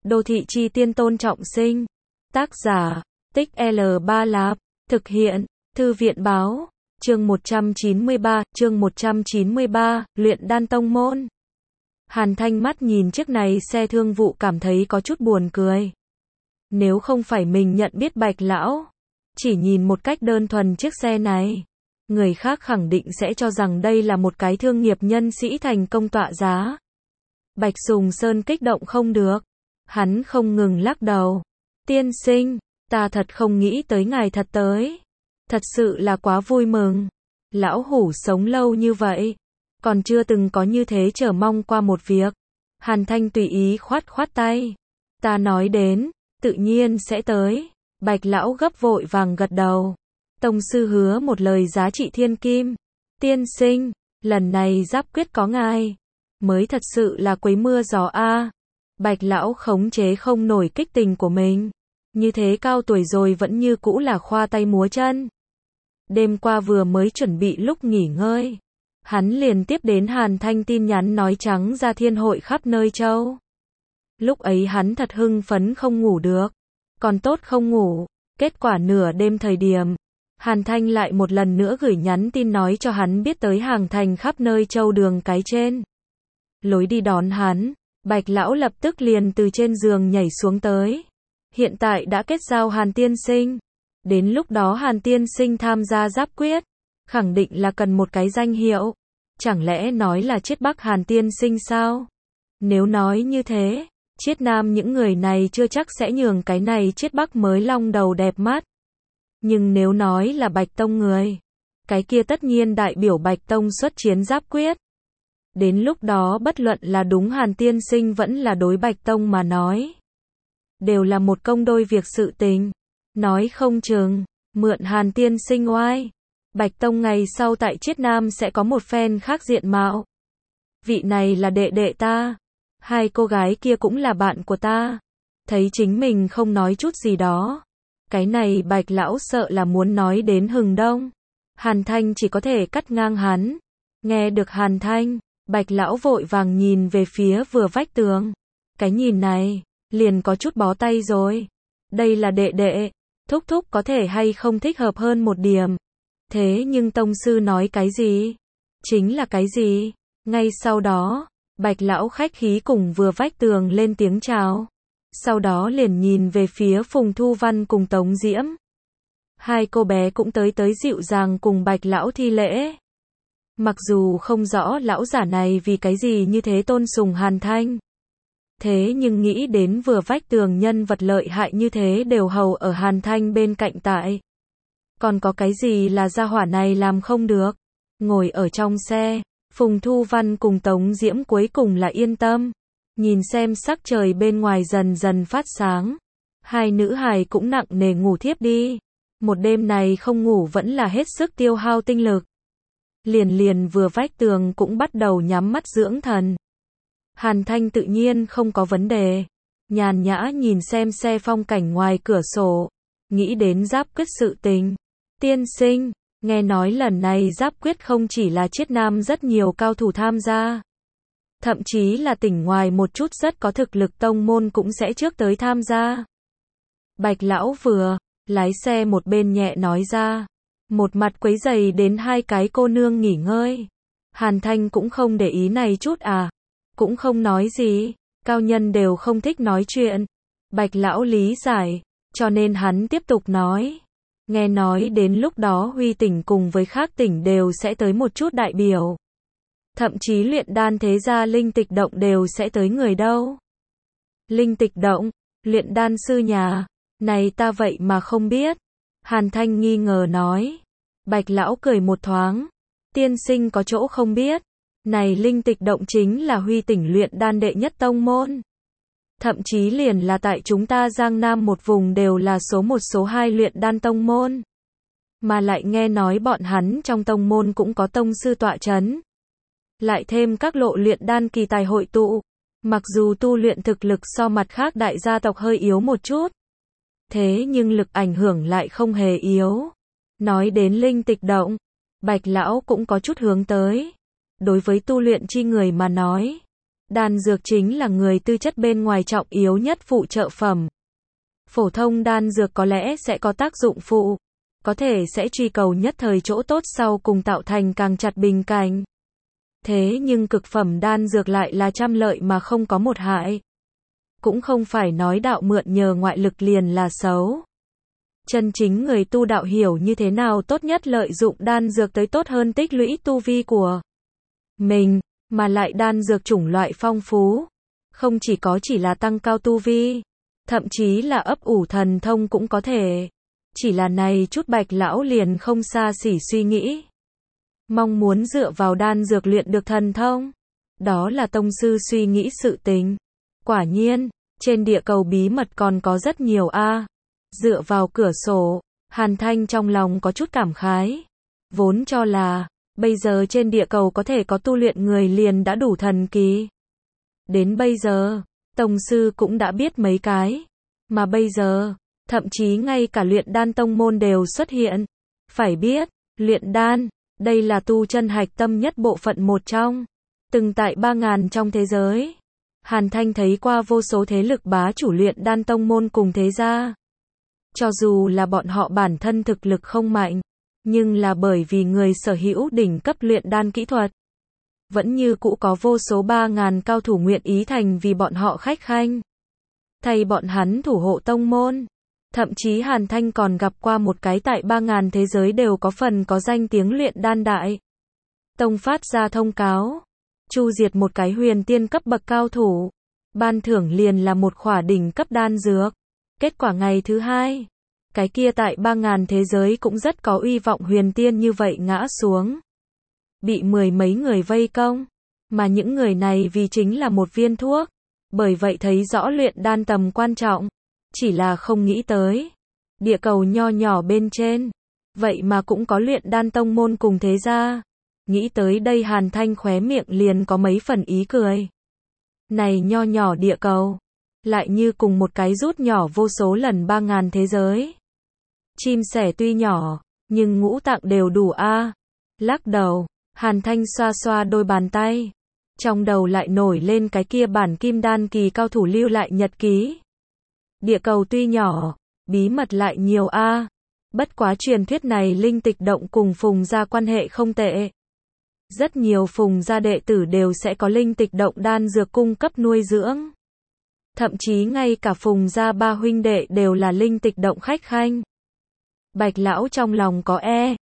Đô thị chi tiên Tôn Trọng Sinh. Tác giả, Tích L3 Lạp. Thực hiện, Thư viện báo. Chương 193, Luyện Đan Tông Môn. Hàn Thanh mắt nhìn chiếc này xe thương vụ cảm thấy có chút buồn cười. Nếu không phải mình nhận biết Bạch Lão, chỉ nhìn một cách đơn thuần chiếc xe này, người khác khẳng định sẽ cho rằng đây là một cái thương nghiệp nhân sĩ thành công tọa giá. Bạch Sùng Sơn kích động không được. Hắn không ngừng lắc đầu. Tiên sinh, ta thật không nghĩ tới ngài thật tới. Thật sự là quá vui mừng. Lão hủ sống lâu như vậy, còn chưa từng có như thế chờ mong qua một việc. Hàn Thanh tùy ý khoát khoát tay. Ta nói đến, tự nhiên sẽ tới. Bạch Lão gấp vội vàng gật đầu. Tông sư hứa một lời giá trị thiên kim. Tiên sinh, lần này giáp quyết có ngài, mới thật sự là quấy mưa gió a. Bạch Lão khống chế không nổi kích tình của mình. Như thế cao tuổi rồi vẫn như cũ là khoa tay múa chân. Đêm qua vừa mới chuẩn bị lúc nghỉ ngơi, hắn liền tiếp đến Hàn Thanh tin nhắn nói trắng ra thiên hội khắp nơi châu. Lúc ấy hắn thật hưng phấn không ngủ được. Còn tốt không ngủ. Kết quả nửa đêm thời điểm, Hàn Thanh lại một lần nữa gửi nhắn tin nói cho hắn biết tới hàng thành khắp nơi châu đường cái trên. Lối đi đón hắn, Bạch Lão lập tức liền từ trên giường nhảy xuống tới. Hiện tại đã kết giao Hàn tiên sinh. Đến lúc đó Hàn tiên sinh tham gia giáp quyết, khẳng định là cần một cái danh hiệu. Chẳng lẽ nói là Chiết Bắc Hàn tiên sinh sao? Nếu nói như thế, Chiết Nam những người này chưa chắc sẽ nhường cái này Chiết Bắc mới long đầu đẹp mắt. Nhưng nếu nói là Bạch Tông người, cái kia tất nhiên đại biểu Bạch Tông xuất chiến giáp quyết. Đến lúc đó bất luận là đúng Hàn tiên sinh vẫn là đối Bạch Tông mà nói, đều là một công đôi việc sự tình. Nói không chừng, mượn Hàn tiên sinh oai, Bạch Tông ngày sau tại Chiết Nam sẽ có một phen khác diện mạo. Vị này là đệ đệ ta, hai cô gái kia cũng là bạn của ta. Thấy chính mình không nói chút gì đó, cái này Bạch Lão sợ là muốn nói đến hừng đông. Hàn Thanh chỉ có thể cắt ngang hắn. Nghe được Hàn Thanh, Bạch Lão vội vàng nhìn về phía vừa vách tường. Cái nhìn này, liền có chút bó tay rồi. Đây là đệ đệ, thúc thúc có thể hay không thích hợp hơn một điểm. Thế nhưng tông sư nói cái gì? Chính là cái gì? Ngay sau đó, Bạch Lão khách khí cùng vừa vách tường lên tiếng chào. Sau đó liền nhìn về phía Phùng Thu Văn cùng Tống Diễm. Hai cô bé cũng tới dịu dàng cùng Bạch Lão thi lễ. Mặc dù không rõ lão giả này vì cái gì như thế tôn sùng Hàn Thanh. Thế nhưng nghĩ đến vừa vách tường nhân vật lợi hại như thế đều hầu ở Hàn Thanh bên cạnh tại. Còn có cái gì là gia hỏa này làm không được. Ngồi ở trong xe, Phùng Thu Văn cùng Tống Diễm cuối cùng là yên tâm. Nhìn xem sắc trời bên ngoài dần dần phát sáng. Hai nữ hài cũng nặng nề ngủ thiếp đi. Một đêm này không ngủ vẫn là hết sức tiêu hao tinh lực. Liền vừa vách tường cũng bắt đầu nhắm mắt dưỡng thần. Hàn Thanh tự nhiên không có vấn đề. Nhàn nhã nhìn xem xe phong cảnh ngoài cửa sổ. Nghĩ đến giáp quyết sự tình. Tiên sinh, nghe nói lần này giáp quyết không chỉ là Chiết Nam rất nhiều cao thủ tham gia. Thậm chí là tỉnh ngoài một chút rất có thực lực tông môn cũng sẽ trước tới tham gia. Bạch Lão vừa lái xe một bên nhẹ nói ra. Một mặt quấy rầy đến hai cái cô nương nghỉ ngơi. Hàn Thanh cũng không để ý này chút à. Cũng không nói gì. Cao nhân đều không thích nói chuyện. Bạch Lão lý giải. Cho nên hắn tiếp tục nói. Nghe nói đến lúc đó Huy tỉnh cùng với khác tỉnh đều sẽ tới một chút đại biểu. Thậm chí luyện đan thế gia Linh Tịch Động đều sẽ tới người đâu. Linh Tịch Động, luyện đan sư nhà. Này ta vậy mà không biết. Hàn Thanh nghi ngờ nói. Bạch Lão cười một thoáng. Tiên sinh có chỗ không biết. Này Linh Tịch Động chính là Huy tỉnh luyện đan đệ nhất tông môn. Thậm chí liền là tại chúng ta Giang Nam một vùng đều là số 1 số 2 luyện đan tông môn. Mà lại nghe nói bọn hắn trong tông môn cũng có tông sư tọa chấn. Lại thêm các lộ luyện đan kỳ tài hội tụ. Mặc dù tu luyện thực lực so mặt khác đại gia tộc hơi yếu một chút. Thế nhưng lực ảnh hưởng lại không hề yếu. Nói đến Linh Tịch Động, Bạch Lão cũng có chút hướng tới. Đối với tu luyện chi người mà nói, Đan dược chính là người tư chất bên ngoài trọng yếu nhất phụ trợ phẩm. Phổ thông đan dược có lẽ sẽ có tác dụng phụ, có thể sẽ truy cầu nhất thời chỗ tốt sau cùng tạo thành càng chặt bình cảnh. Thế nhưng cực phẩm đan dược lại là trăm lợi mà không có một hại. Cũng không phải nói đạo mượn nhờ ngoại lực liền là xấu. Chân chính người tu đạo hiểu như thế nào tốt nhất lợi dụng đan dược tới tốt hơn tích lũy tu vi của mình, mà lại đan dược chủng loại phong phú. Không chỉ là tăng cao tu vi, thậm chí là ấp ủ thần thông cũng có thể. Chỉ là này chút Bạch lão liền không xa xỉ suy nghĩ. Mong muốn dựa vào đan dược luyện được thần thông. Đó là tông sư suy nghĩ sự tình. Quả nhiên, trên địa cầu bí mật còn có rất nhiều a. Dựa vào cửa sổ, Hàn Thanh trong lòng có chút cảm khái. Vốn cho là, bây giờ trên địa cầu có thể có tu luyện người liền đã đủ thần kỳ. Đến bây giờ, tông sư cũng đã biết mấy cái. Mà bây giờ, thậm chí ngay cả luyện đan tông môn đều xuất hiện. Phải biết, luyện đan, đây là tu chân hạch tâm nhất bộ phận một trong. Từng tại 3.000 trong thế giới. Hàn Thanh thấy qua vô số thế lực bá chủ luyện đan tông môn cùng thế gia. Cho dù là bọn họ bản thân thực lực không mạnh, nhưng là bởi vì người sở hữu đỉnh cấp luyện đan kỹ thuật. Vẫn như cũ có vô số 3.000 cao thủ nguyện ý thành vì bọn họ khách khanh. Thay bọn hắn thủ hộ tông môn. Thậm chí Hàn Thanh còn gặp qua một cái tại 3.000 thế giới đều có phần có danh tiếng luyện đan đại. Tông phát ra thông cáo. Chu diệt một cái huyền tiên cấp bậc cao thủ. Ban thưởng liền là một khỏa đỉnh cấp đan dược. Kết quả ngày thứ hai. Cái kia tại 3.000 thế giới cũng rất có uy vọng huyền tiên như vậy ngã xuống. Bị mười mấy người vây công. Mà những người này vì chính là một viên thuốc. Bởi vậy thấy rõ luyện đan tầm quan trọng. Chỉ là không nghĩ tới. Địa cầu nho nhỏ bên trên. Vậy mà cũng có luyện đan tông môn cùng thế gia. Nghĩ tới đây Hàn Thanh khóe miệng liền có mấy phần ý cười. Này nho nhỏ địa cầu. Lại như cùng một cái rút nhỏ vô số lần 3.000 thế giới. Chim sẻ tuy nhỏ, nhưng ngũ tạng đều đủ a. Lắc đầu, Hàn Thanh xoa xoa đôi bàn tay. Trong đầu lại nổi lên cái kia bản kim đan kỳ cao thủ lưu lại nhật ký. Địa cầu tuy nhỏ, bí mật lại nhiều a. Bất quá truyền thuyết này linh tịch động cùng Phùng gia quan hệ không tệ. Rất nhiều Phùng gia đệ tử đều sẽ có linh tịch động đan dược cung cấp nuôi dưỡng. Thậm chí ngay cả Phùng gia ba huynh đệ đều là linh tịch động khách khanh. Bạch lão trong lòng có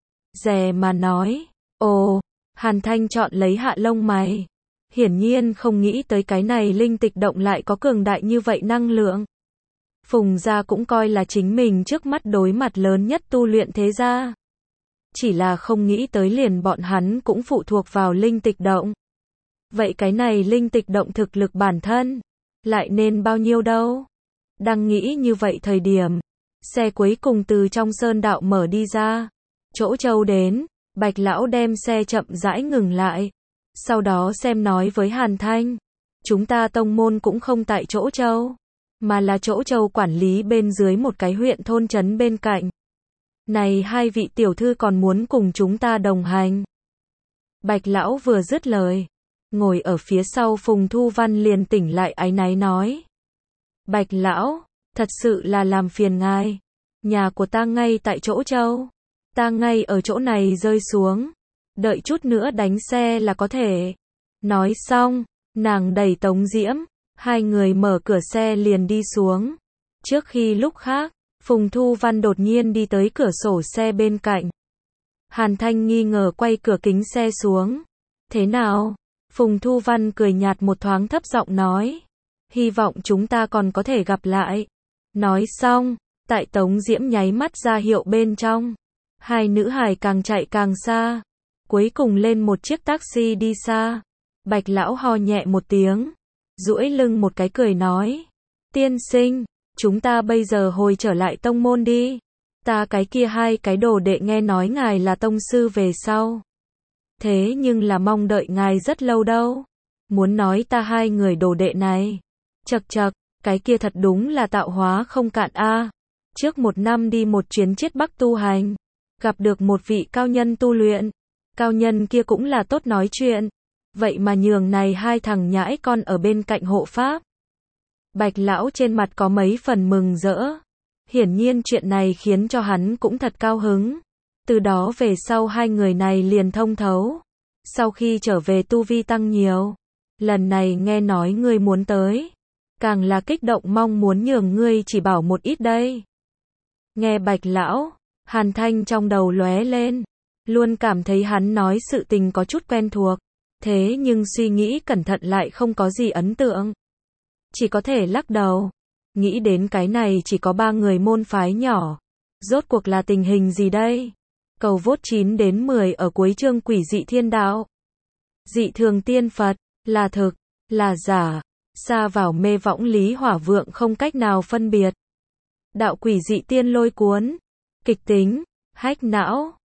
dè mà nói. Ồ, Hàn Thanh chọn lấy hạ lông mày. Hiển nhiên không nghĩ tới cái này linh tịch động lại có cường đại như vậy năng lượng. Phùng gia cũng coi là chính mình trước mắt đối mặt lớn nhất tu luyện thế gia. Chỉ là không nghĩ tới liền bọn hắn cũng phụ thuộc vào linh tịch động. Vậy cái này linh tịch động thực lực bản thân, lại nên bao nhiêu đâu? Đang nghĩ như vậy thời điểm, xe cuối cùng từ trong sơn đạo mở đi ra. Chỗ Châu đến, Bạch lão đem xe chậm rãi ngừng lại. Sau đó xem nói với Hàn Thanh. Chúng ta tông môn cũng không tại Chỗ Châu, mà là Chỗ Châu quản lý bên dưới một cái huyện thôn trấn bên cạnh. Này hai vị tiểu thư còn muốn cùng chúng ta đồng hành. Bạch lão vừa dứt lời. Ngồi ở phía sau Phùng Thu Văn liền tỉnh lại áy náy nói. Bạch lão, thật sự là làm phiền ngài. Nhà của ta ngay tại Chỗ Châu. Ta ngay ở chỗ này rơi xuống. Đợi chút nữa đánh xe là có thể. Nói xong, nàng đẩy Tống Diễm. Hai người mở cửa xe liền đi xuống. Trước khi lúc khác, Phùng Thu Văn đột nhiên đi tới cửa sổ xe bên cạnh. Hàn Thanh nghi ngờ quay cửa kính xe xuống. Thế nào? Phùng Thu Văn cười nhạt một thoáng thấp giọng nói. Hy vọng chúng ta còn có thể gặp lại. Nói xong, tại Tống Diễm nháy mắt ra hiệu bên trong. Hai nữ hài càng chạy càng xa. Cuối cùng lên một chiếc taxi đi xa. Bạch lão ho nhẹ một tiếng. Duỗi lưng một cái cười nói. Tiên sinh, chúng ta bây giờ hồi trở lại tông môn đi. Ta cái kia hai cái đồ đệ nghe nói ngài là tông sư về sau. Thế nhưng là mong đợi ngài rất lâu đâu. Muốn nói ta hai người đồ đệ này. Chậc chậc, cái kia thật đúng là tạo hóa không cạn a. Trước một năm đi một chuyến Chiết Bắc tu hành. Gặp được một vị cao nhân tu luyện. Cao nhân kia cũng là tốt nói chuyện. Vậy mà nhường này hai thằng nhãi con ở bên cạnh hộ pháp. Bạch lão trên mặt có mấy phần mừng rỡ. Hiển nhiên chuyện này khiến cho hắn cũng thật cao hứng. Từ đó về sau hai người này liền thông thấu. Sau khi trở về tu vi tăng nhiều. Lần này nghe nói ngươi muốn tới. Càng là kích động mong muốn nhường ngươi chỉ bảo một ít đây. Nghe Bạch lão, Hàn Thanh trong đầu lóe lên. Luôn cảm thấy hắn nói sự tình có chút quen thuộc. Thế nhưng suy nghĩ cẩn thận lại không có gì ấn tượng. Chỉ có thể lắc đầu. Nghĩ đến cái này chỉ có 3 người môn phái nhỏ. Rốt cuộc là tình hình gì đây? Cầu vốt 9 đến 10 ở cuối chương Quỷ dị thiên đạo. Dị thường tiên Phật, là thực, là giả, xa vào mê võng Lý Hỏa Vượng không cách nào phân biệt. Đạo quỷ dị tiên lôi cuốn, kịch tính, hách não.